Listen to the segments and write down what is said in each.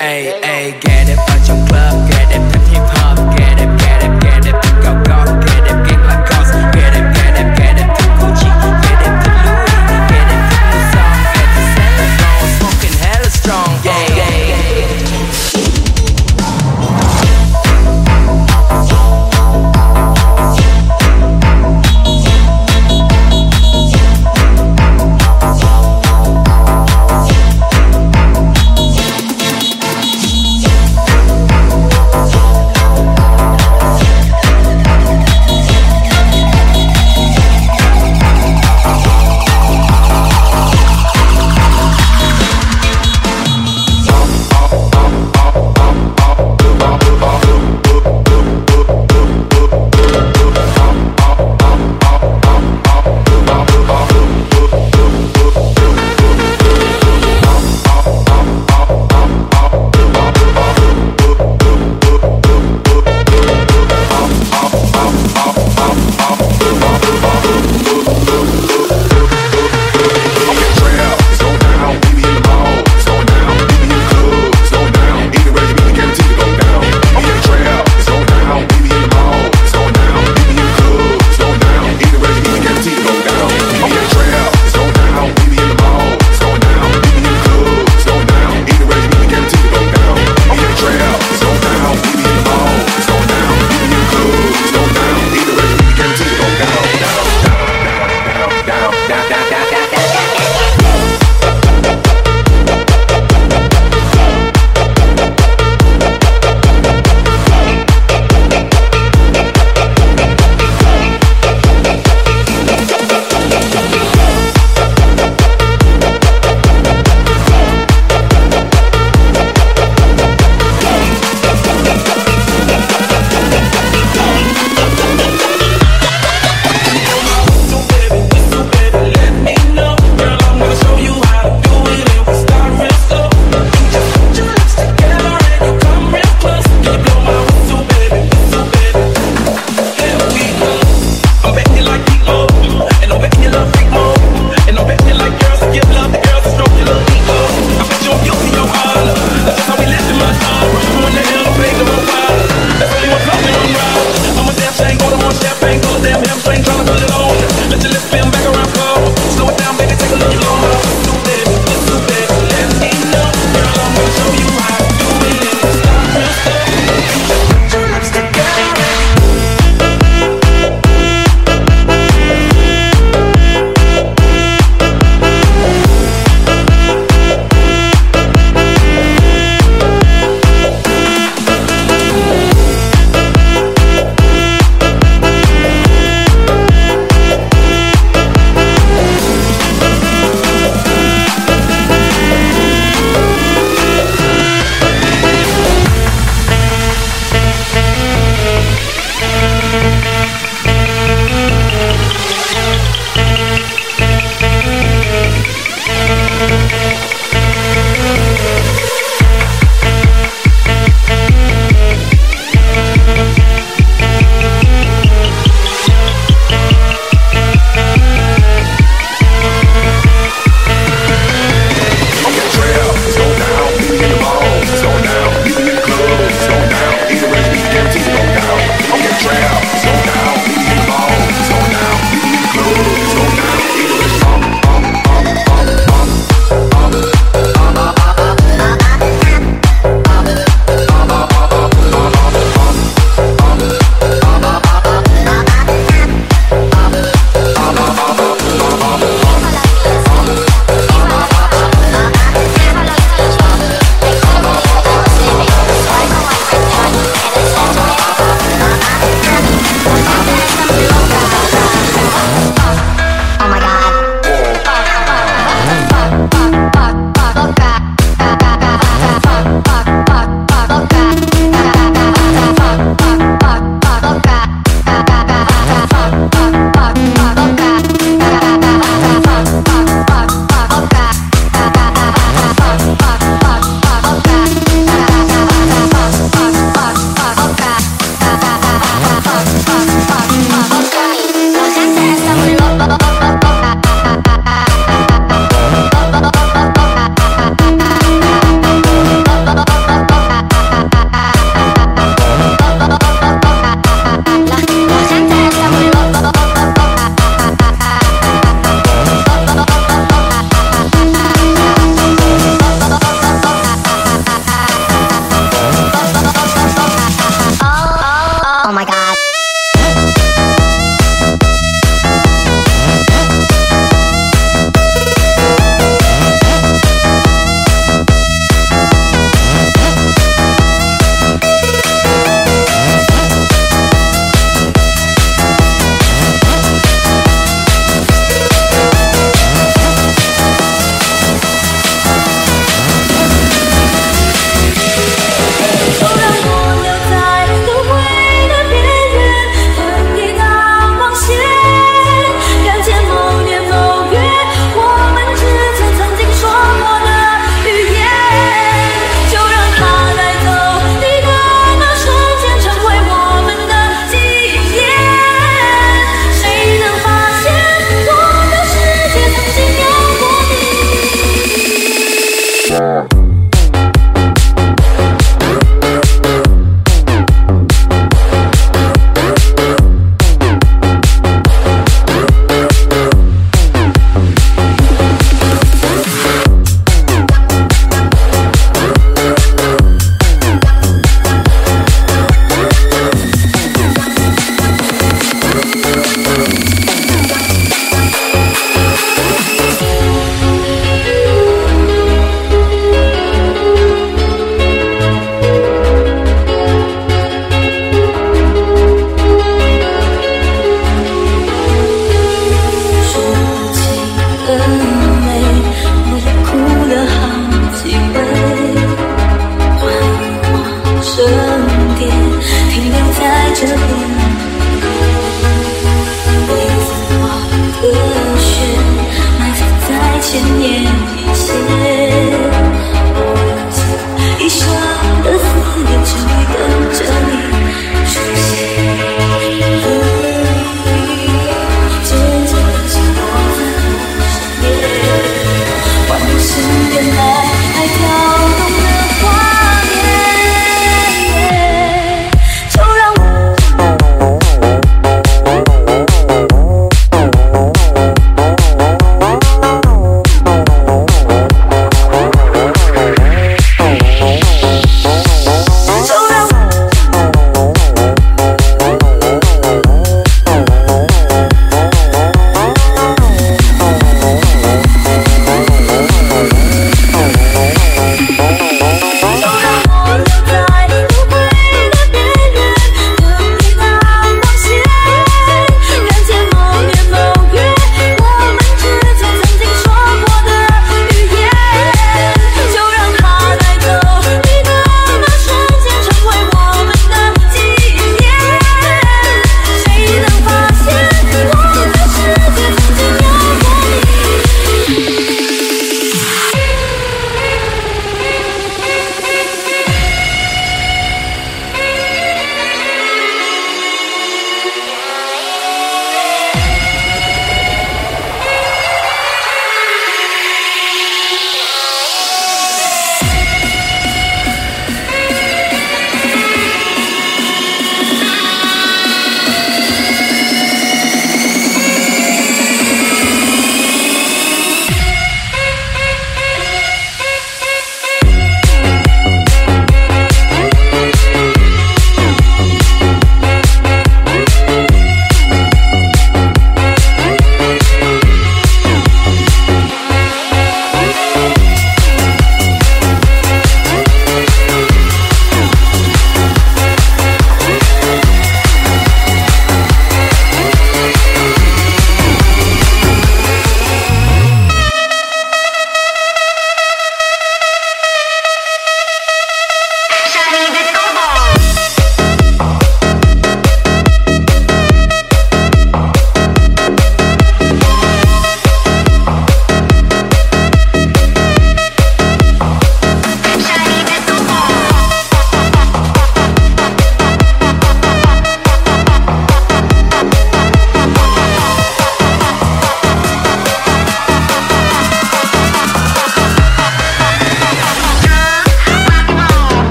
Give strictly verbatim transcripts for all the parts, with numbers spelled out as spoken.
Ay, ay, get it ở trong club, get it thích hip hop, get it, get it, get it thích gạo gót, get it kick like cause, get it, get it, get it thích Gucci, get it thích Louis, get it thích mua song, get it Saint Laurent, smoking hella strong, yeah, yeah, yeah.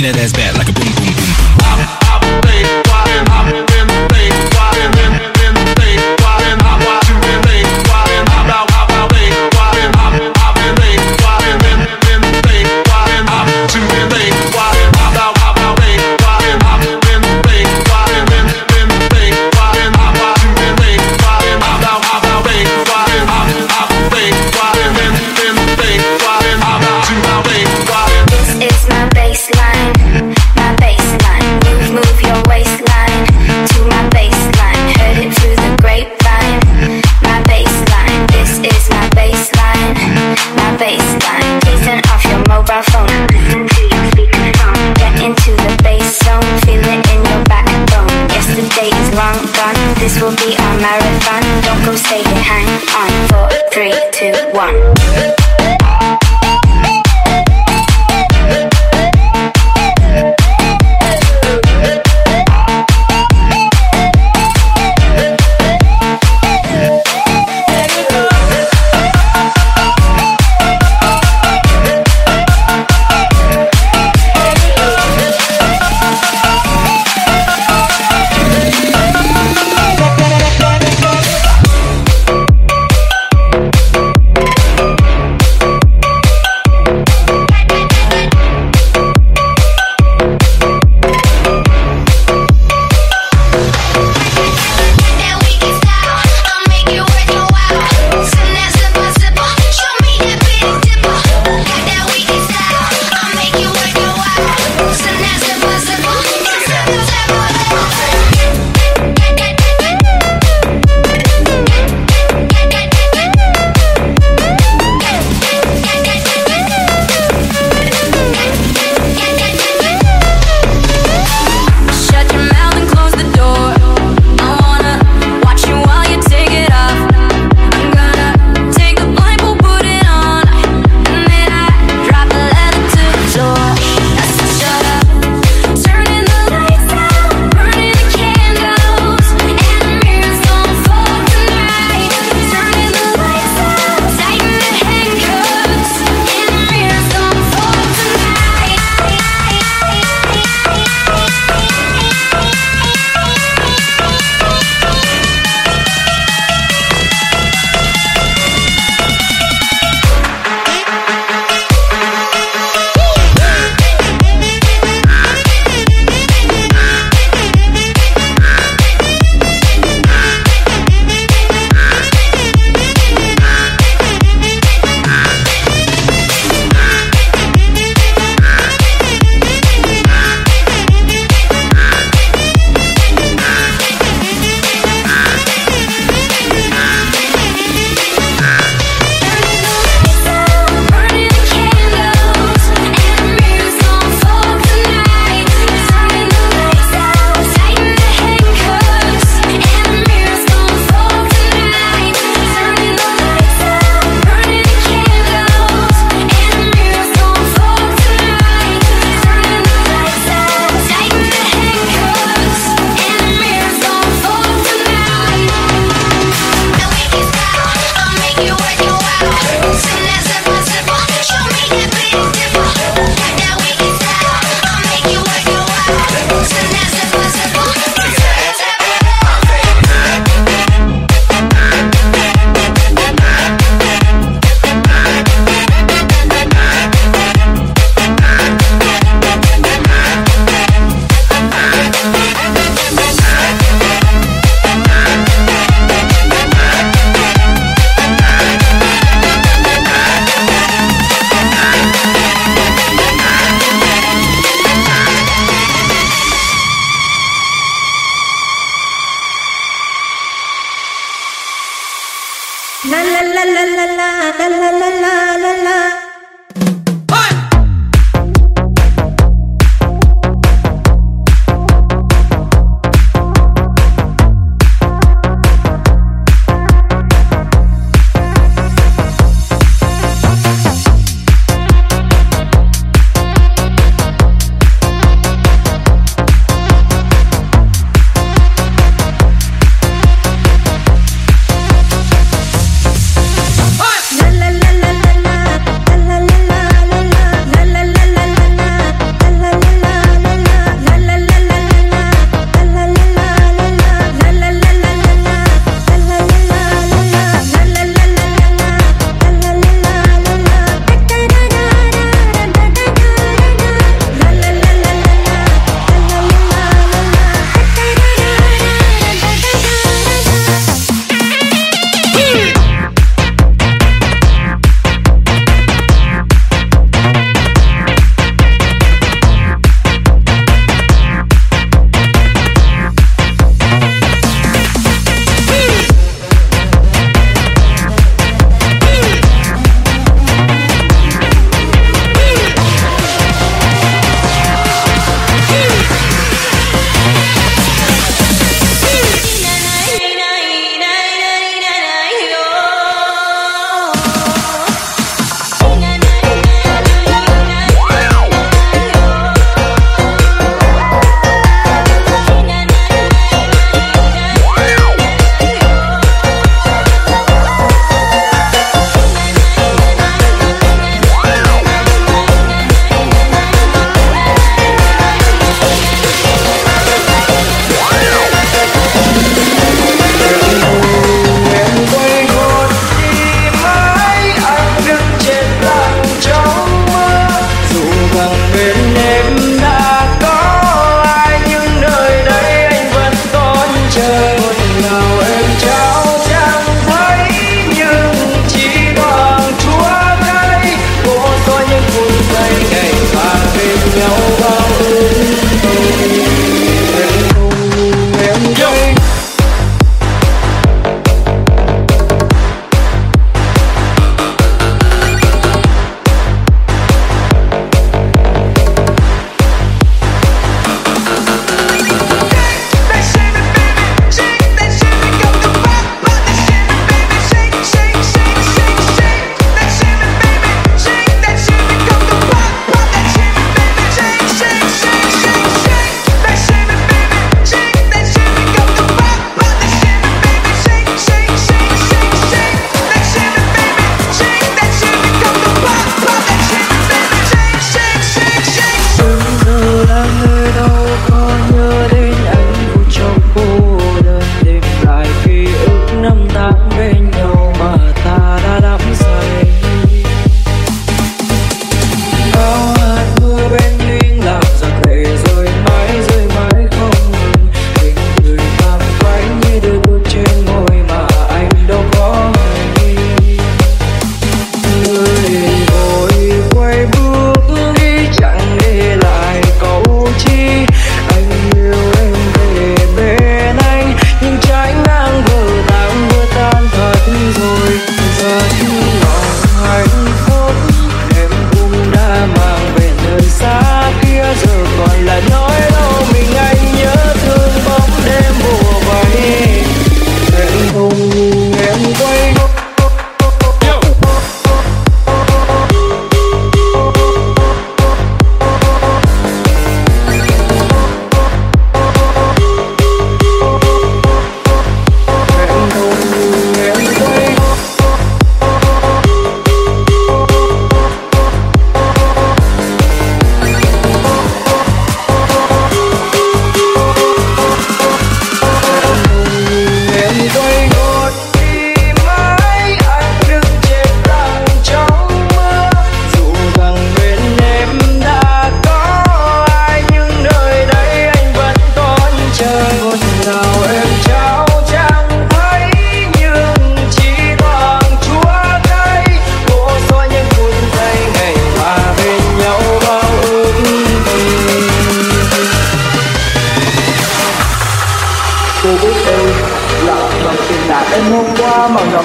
Swing that ass back like a boom, boom, boom, boom. Hop, hop, babe, why and hop, then, babe, why and then, then, babe, why and hop, why to then, babe, why and hop, out, hop, out, babe, why and hop, hop and babe, why and then, then, babe, why and hop, to then, babe, why and hop, out, hop, out, babe, why and hop, then, babe, why and then, then, babe, why and hop, why to then, babe, why and hop, out, hop, out, babe, why and hop, hop, babe, why and then, then, babe, why and hop, out, to out, babe, why and This is my baseline, my baseline. Move, move your waistline to my baseline. Heard it through the grapevine. My baseline, this is my baseline, my baseline. Please turn off your mobile phone. Listen to your speakerphone. Get into the bass zone. Feel it in your backbone. Yesterday is long gone. This will be our marathon. Don't go, stay here, hang on. Four, three, two, one.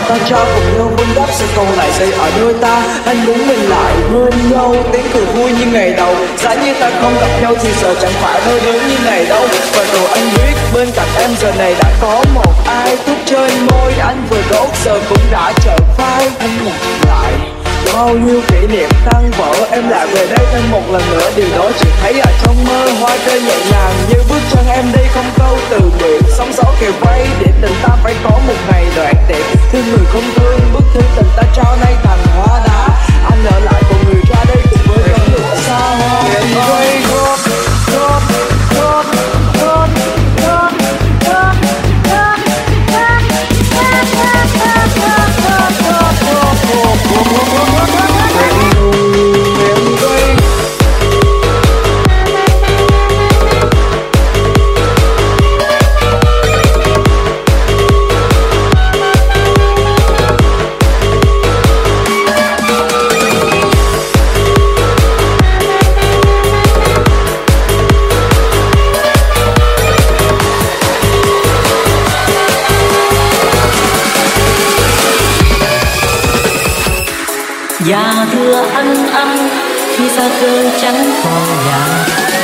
ta trao cùng nhau vun đắp sẽ còn lại xây ở đôi ta. Anh muốn mình lại bên nhau, tiếng cười vui như ngày đầu. Giá như ta không gặp nhau thì giờ chẳng phải đôi đớn như này đâu. Và rồi anh biết bên cạnh em giờ này đã có một ai. Tút trên môi anh vừa đốt giờ cũng đã trở phai. Anh nhặt lại bao nhiêu kỷ niệm tan vỡ, em lại về đây thêm một lần nữa. Điều đó chỉ thấy ở trong mơ, hoa rơi nhẹ nhàng như bước chân em đi không câu từ biệt. Sóng gió kề vây để tình ta phải có một ngày đoạn tiệt. Thương người không thương, bức thư tình ta trao nay thành hóa đá. Anh ở lại cùng người ra đây cùng với cánh lửa xa hoa. Em quay góp, góp, góp, góp, góp, góp, góp, Dạ thưa anh anh khi xa cơ chẳng còn nhà.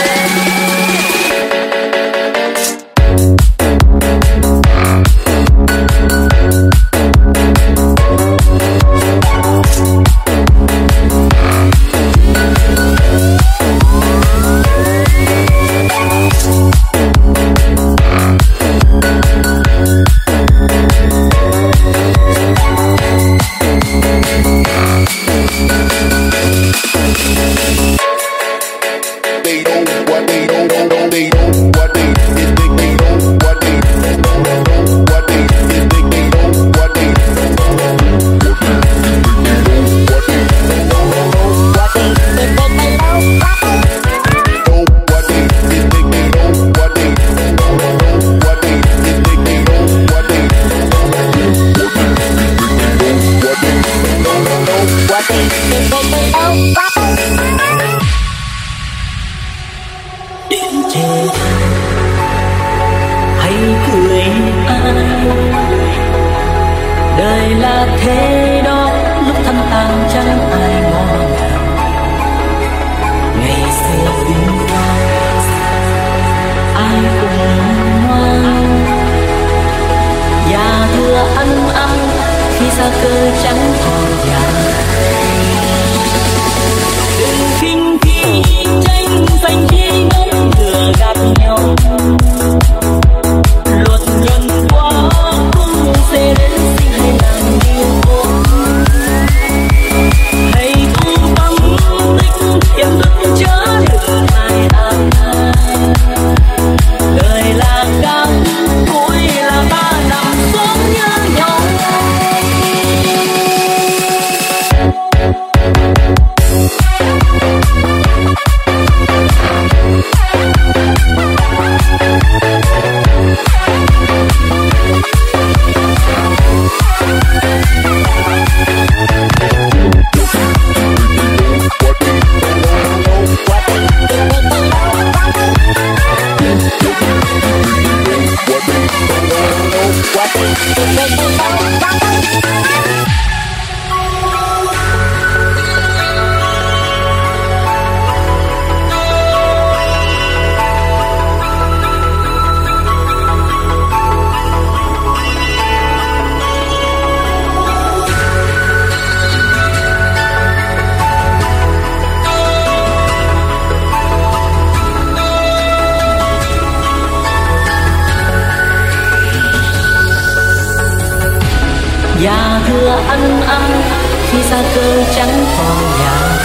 Dạ thưa anh anh khi xa cơ chẳng còn nhà.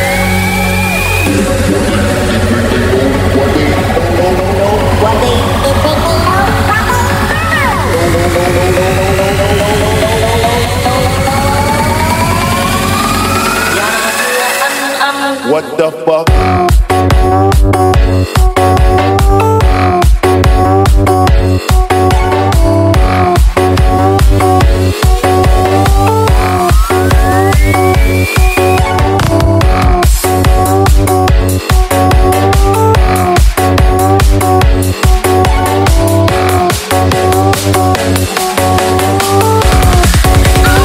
What the fuck? I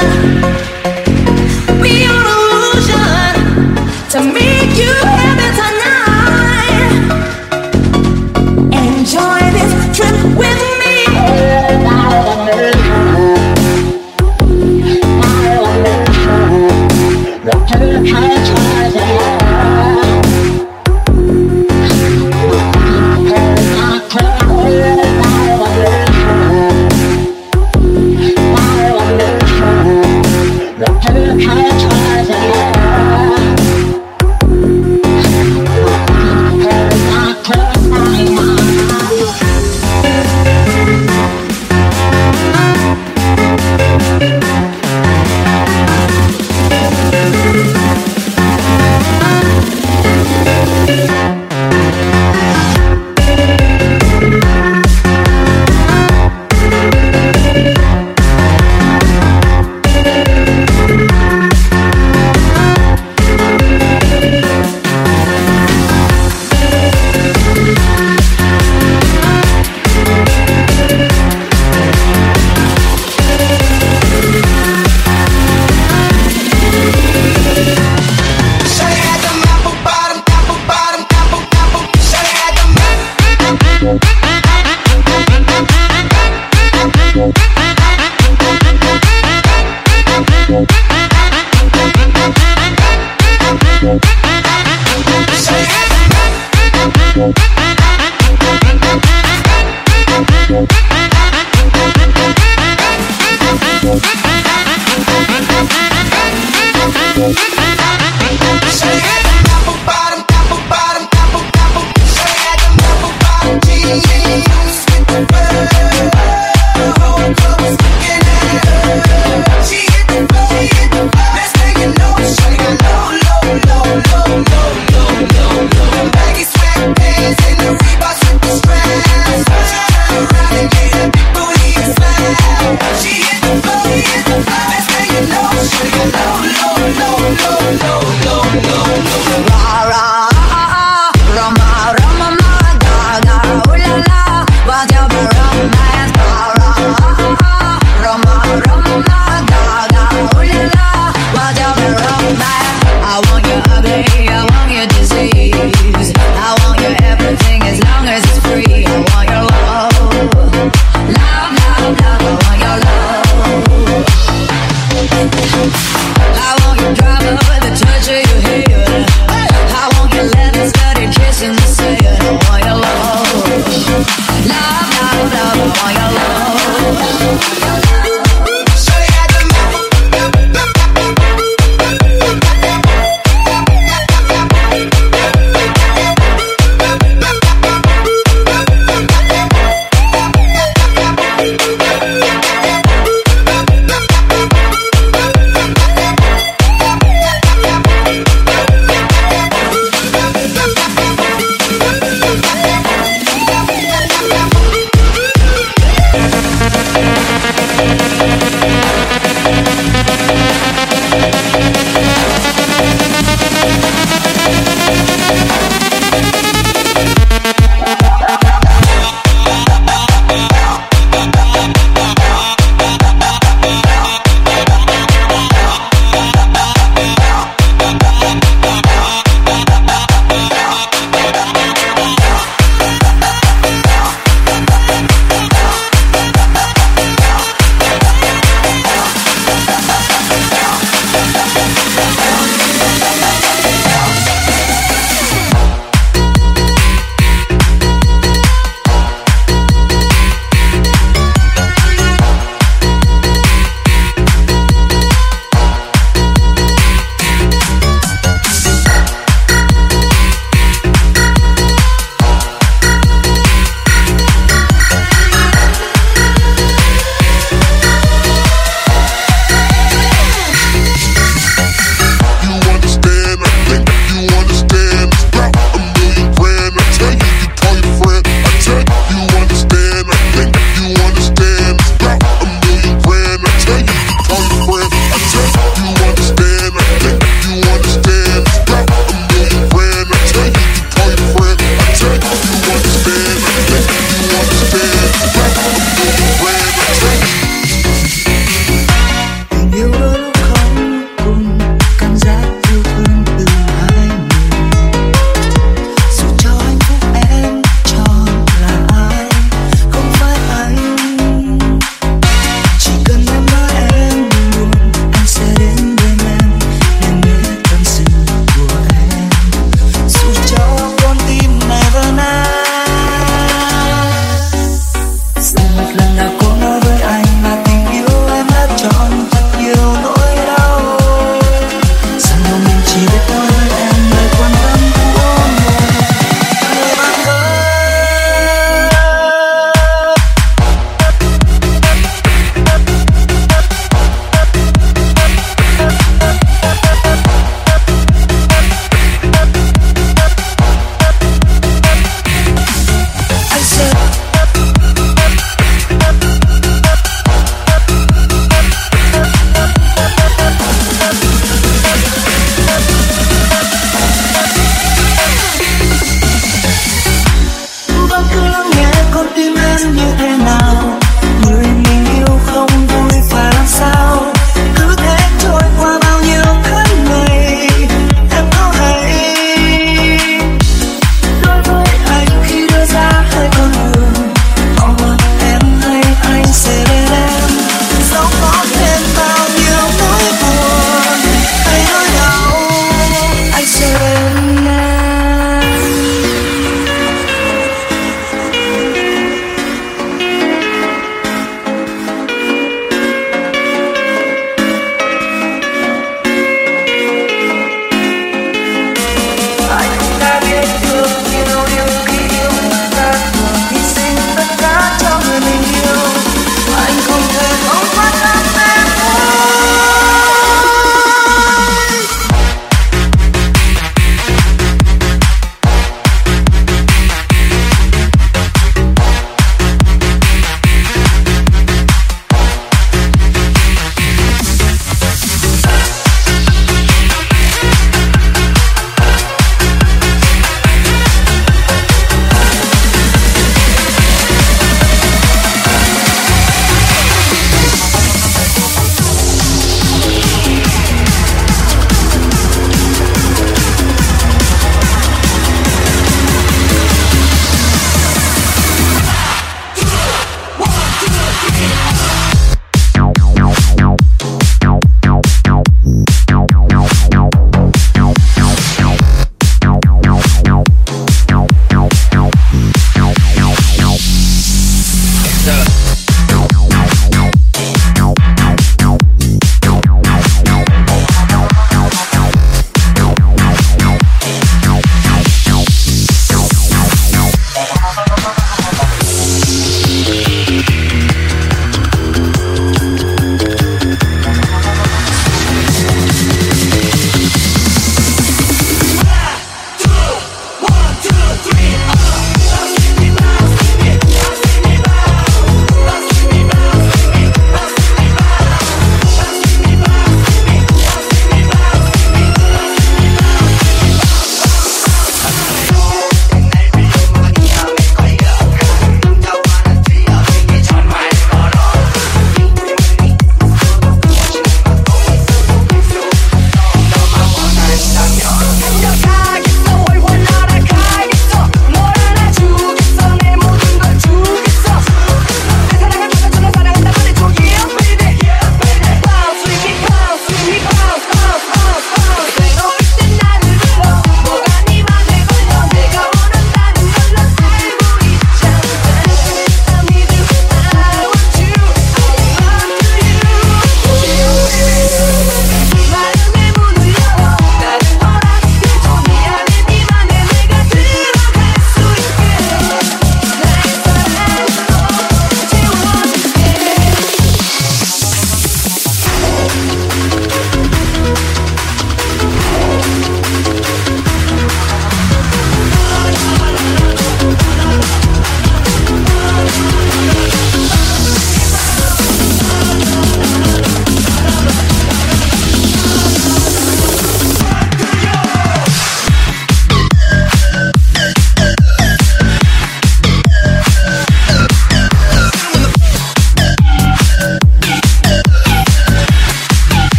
We'll be right back.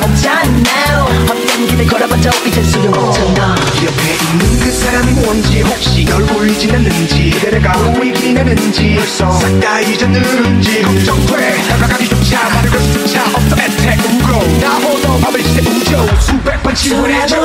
없잖아. 헛된 길을 걸어봐도 이젠 소용없잖아. 옆에 있는 그 사람이 뭔지 혹시 널 보이진 않는지 그대가 보이긴 하는지 벌써 싹 다 잊었는지 걱정돼. 다가가기조차 말을 수차 없어 애태우고 나 홀로 밤을 새우죠. 수백 번 지원해줘.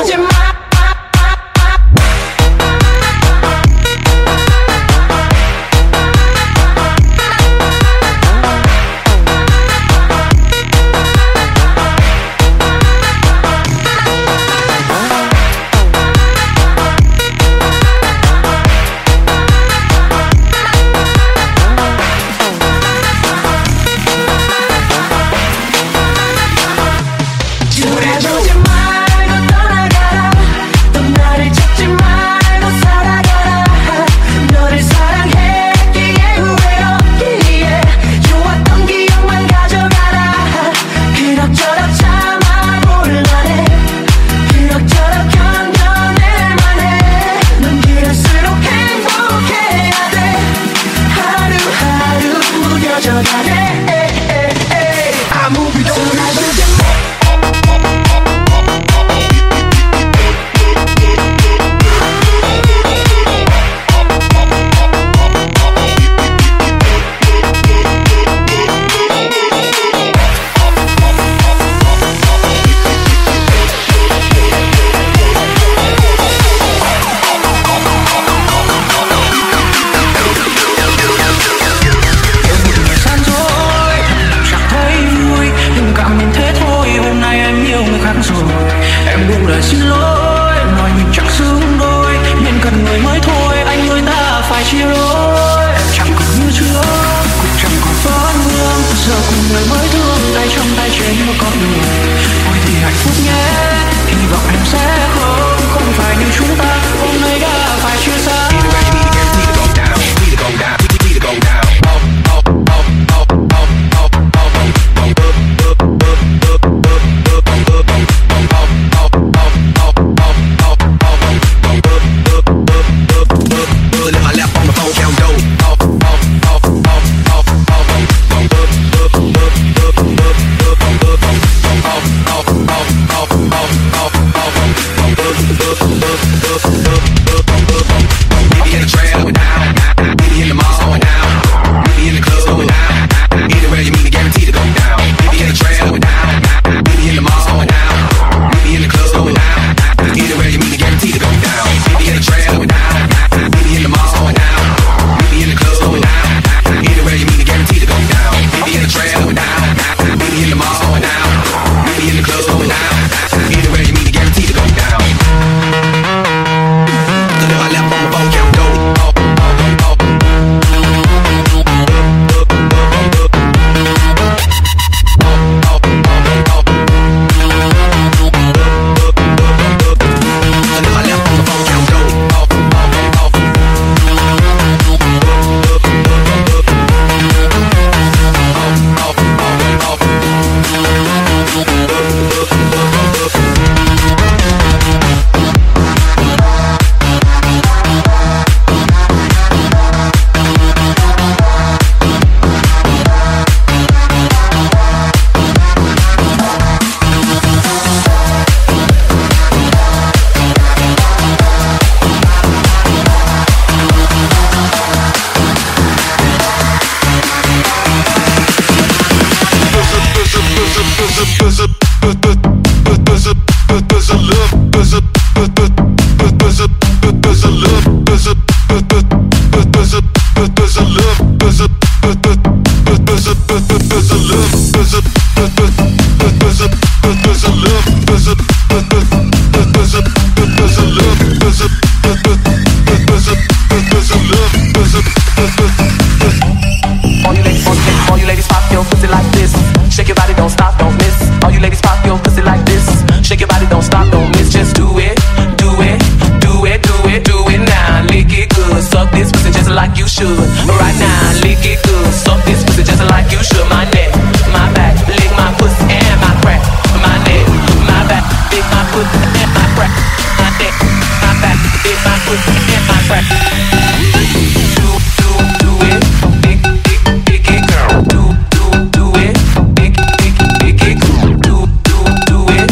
Do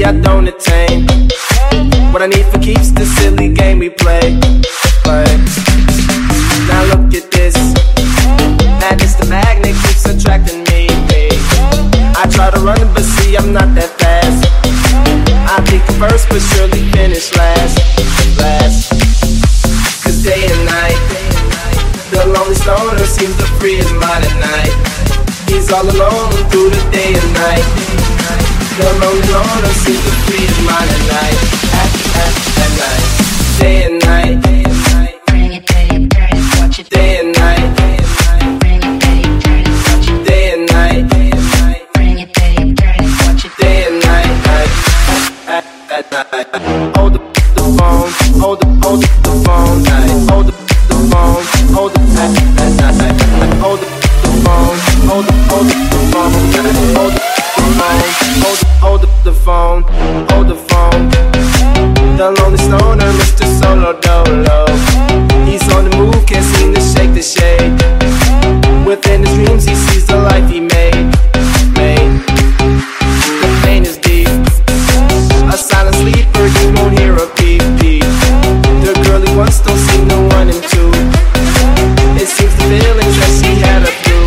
I don't attain what I need for keeps the silly game we play. Play. Now look at this. Madness, the magnet keeps attracting me. me. I try to run it, but see I'm not that fast. I peak first, but surely finish last. Last. Cause day and night, the lonely stoner seems to free his mind at night. He's all alone through the day and night. The lonely loner seems to free his mind at night. At, at, at night. Day and night. Bring it, bring it, bring it, watch it. Day and night. Bring it, bring it, bring it, watch it. Day and night. Bring it, bring it, bring it, watch it. Day and night. At, at, at night. Hold the, the phone. Hold the, hold the, the phone. Hold the, the phone. Hold the, at, at night. Hold the, the phone. Hold the, hold the, the phone. Hold the, Hold, hold up the phone, hold the phone. The lonely stoner, Mister Solo Dolo. He's on the move, can't seem to shake the shade. Within his dreams, he sees the life he made. Made. The pain is deep. A silent sleeper, you won't hear a peep peep. The girl he wants don't seem to want him to. It seems the feelings that she had a few.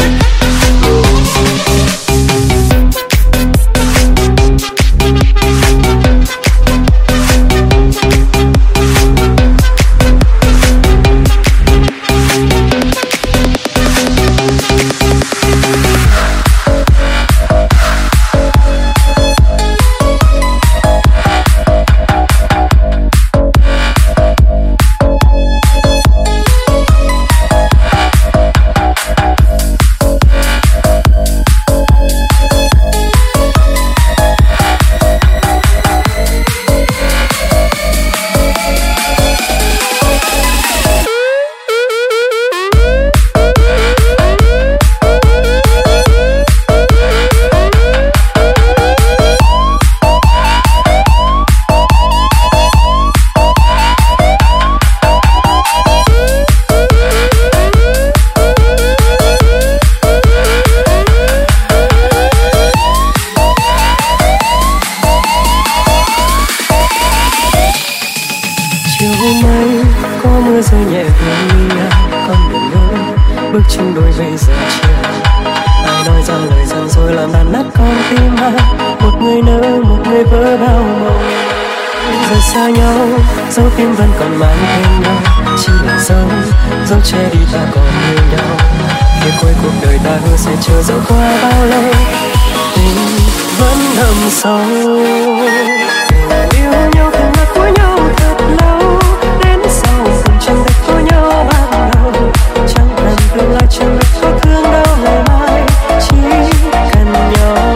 Dấu tim vẫn còn mang tên nhau, chỉ là dấu, dấu che đi ta còn yêu nhau. Phía cuối cuộc đời ta hứa sẽ chờ dẫu qua bao lâu, tình vẫn thầm sâu. Yêu nhau từng ngặt của nhau thật lâu, đến sau cùng chẳng cách có nhau ban đầu. Chẳng cần tương lai, chẳng biết có thương đâu ngày mai, chỉ cần nhau.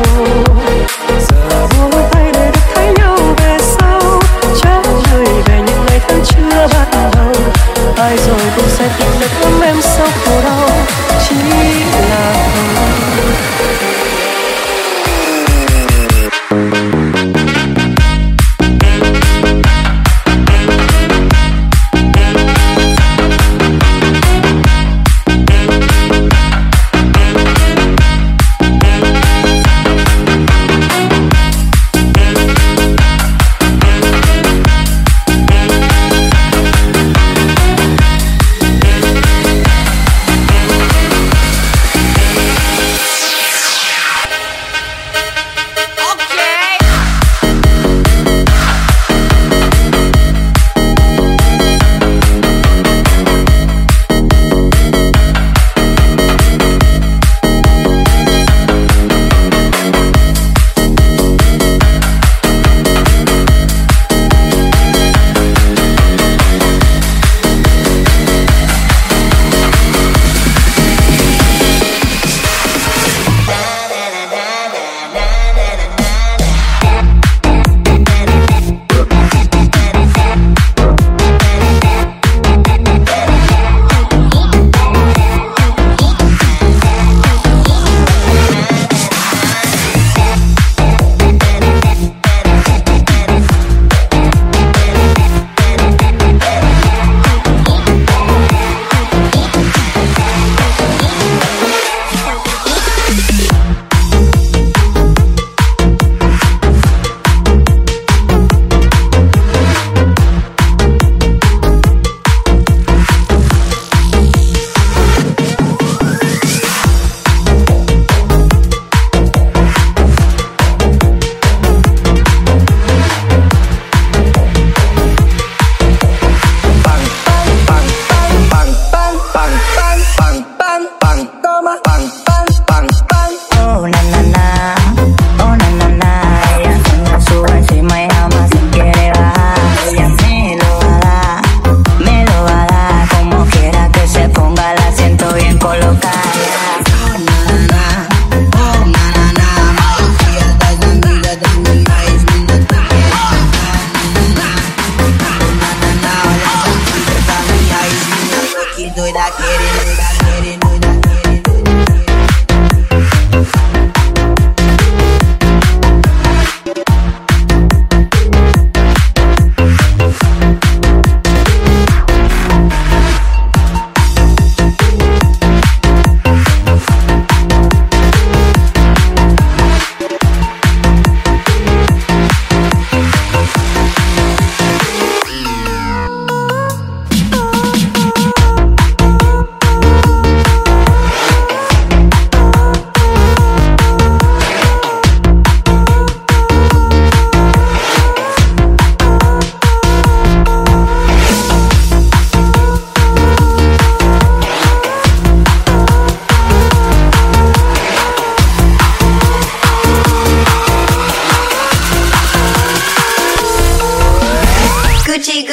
Giờ buông tay để được thấy nhau về sau, trả lời về những ngày tháng chưa bắt đầu. Ai rồi cũng sẽ tìm được ấm em sau khổ đau, chỉ là không.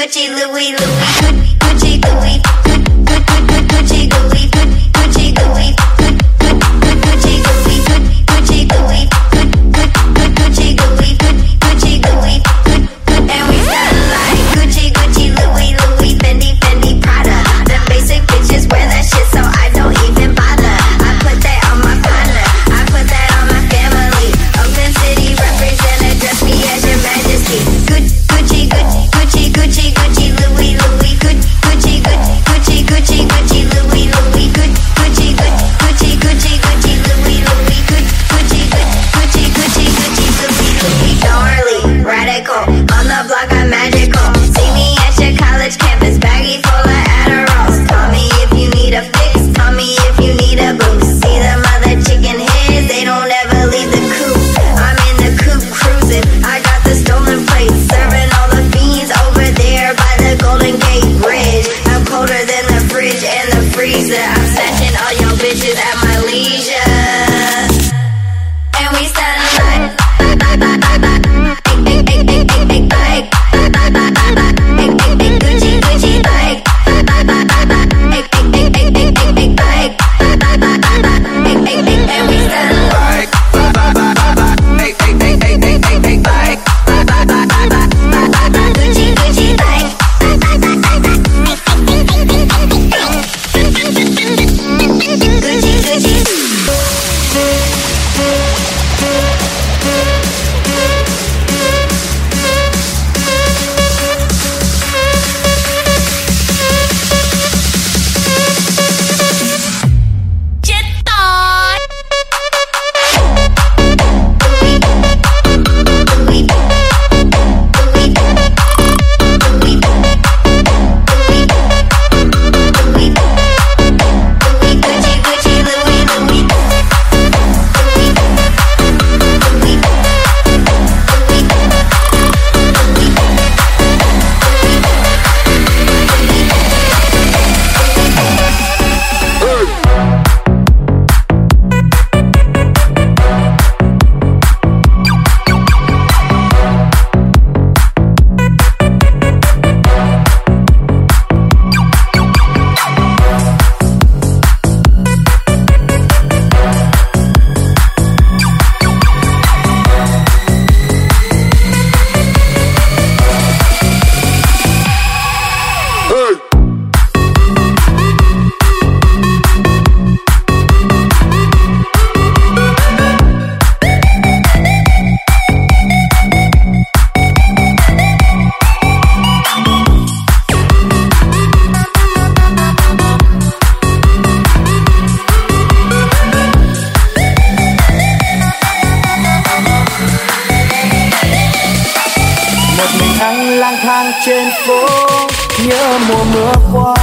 Gucci, Louis, Louis, Gucci, Louis, Gucci, Louis, Gucci, Louis, Gucci, Louis, Gucci, Louis, Gucci, Louis, Gucci, Louis, and we style like Gucci, Gucci, Louis, Louis, Fendi, Fendi, Prada. The basic bitches wear that shit, so I don't even bother. I put that on my partner, I put that on my family. Open City represent, address me as your majesty. Gucci, Gucci, Gucci, Gucci, Louis, Louis, Gucci, Gucci, Gucci, Gucci, Louis, Louis, Gucci, Gucci, Gucci, Gucci, Louis, Louis, Gucci, Gucci, Gucci, Gucci, Louis, Louis. Gnarly, radical, on the block I'm magical. See me at your college campus, baggy full of Adderalls. Call me if you need a fix, call me if you need a boost. See them other chicken heads, they don't ever leave the coop. I'm in the coupe cruising, I got the stolen plates, serving all the fiends over there by the Golden Gate Bridge. I'm colder than the fridge and the freezer. I'm snatching all your bitches at my leisure, and we stand like Gucci, Gucci, like and we stand like Gucci, Gucci, like Gucci, Gucci. Lang thang trên phố nhớ mùa mưa qua,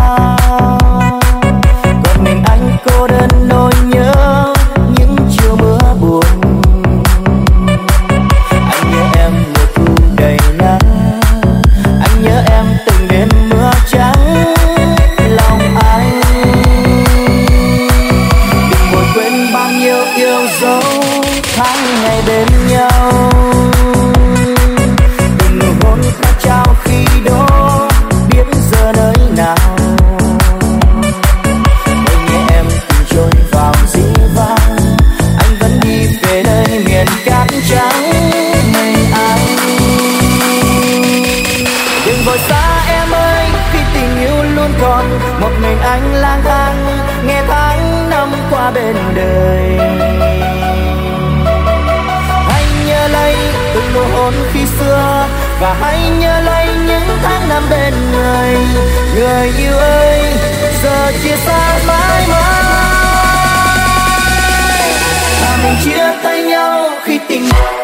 còn mình anh cô đơn nỗi nhớ những chiều mưa buồn. Anh nhớ em mùa thu đầy nắng, anh nhớ em từng đêm mưa trắng lòng anh. Đừng vội quên bao nhiêu yêu dấu tháng ngày bên nhau. Trao khi đó biết giờ nơi nào, để nghe em từng trôi vào dĩ vãng. Anh vẫn đi về nơi miền cát trắng mình anh. Đừng vội xa em ơi, khi tình yêu luôn còn một mình anh lang thang, nghe tháng năm qua bên đời. Hãy nhớ lấy từng nụ hôn khi xưa, và hãy nhớ lấy những tháng năm bên người. Người yêu ơi, giờ chia xa mãi mãi, và mình chia tay nhau khi tình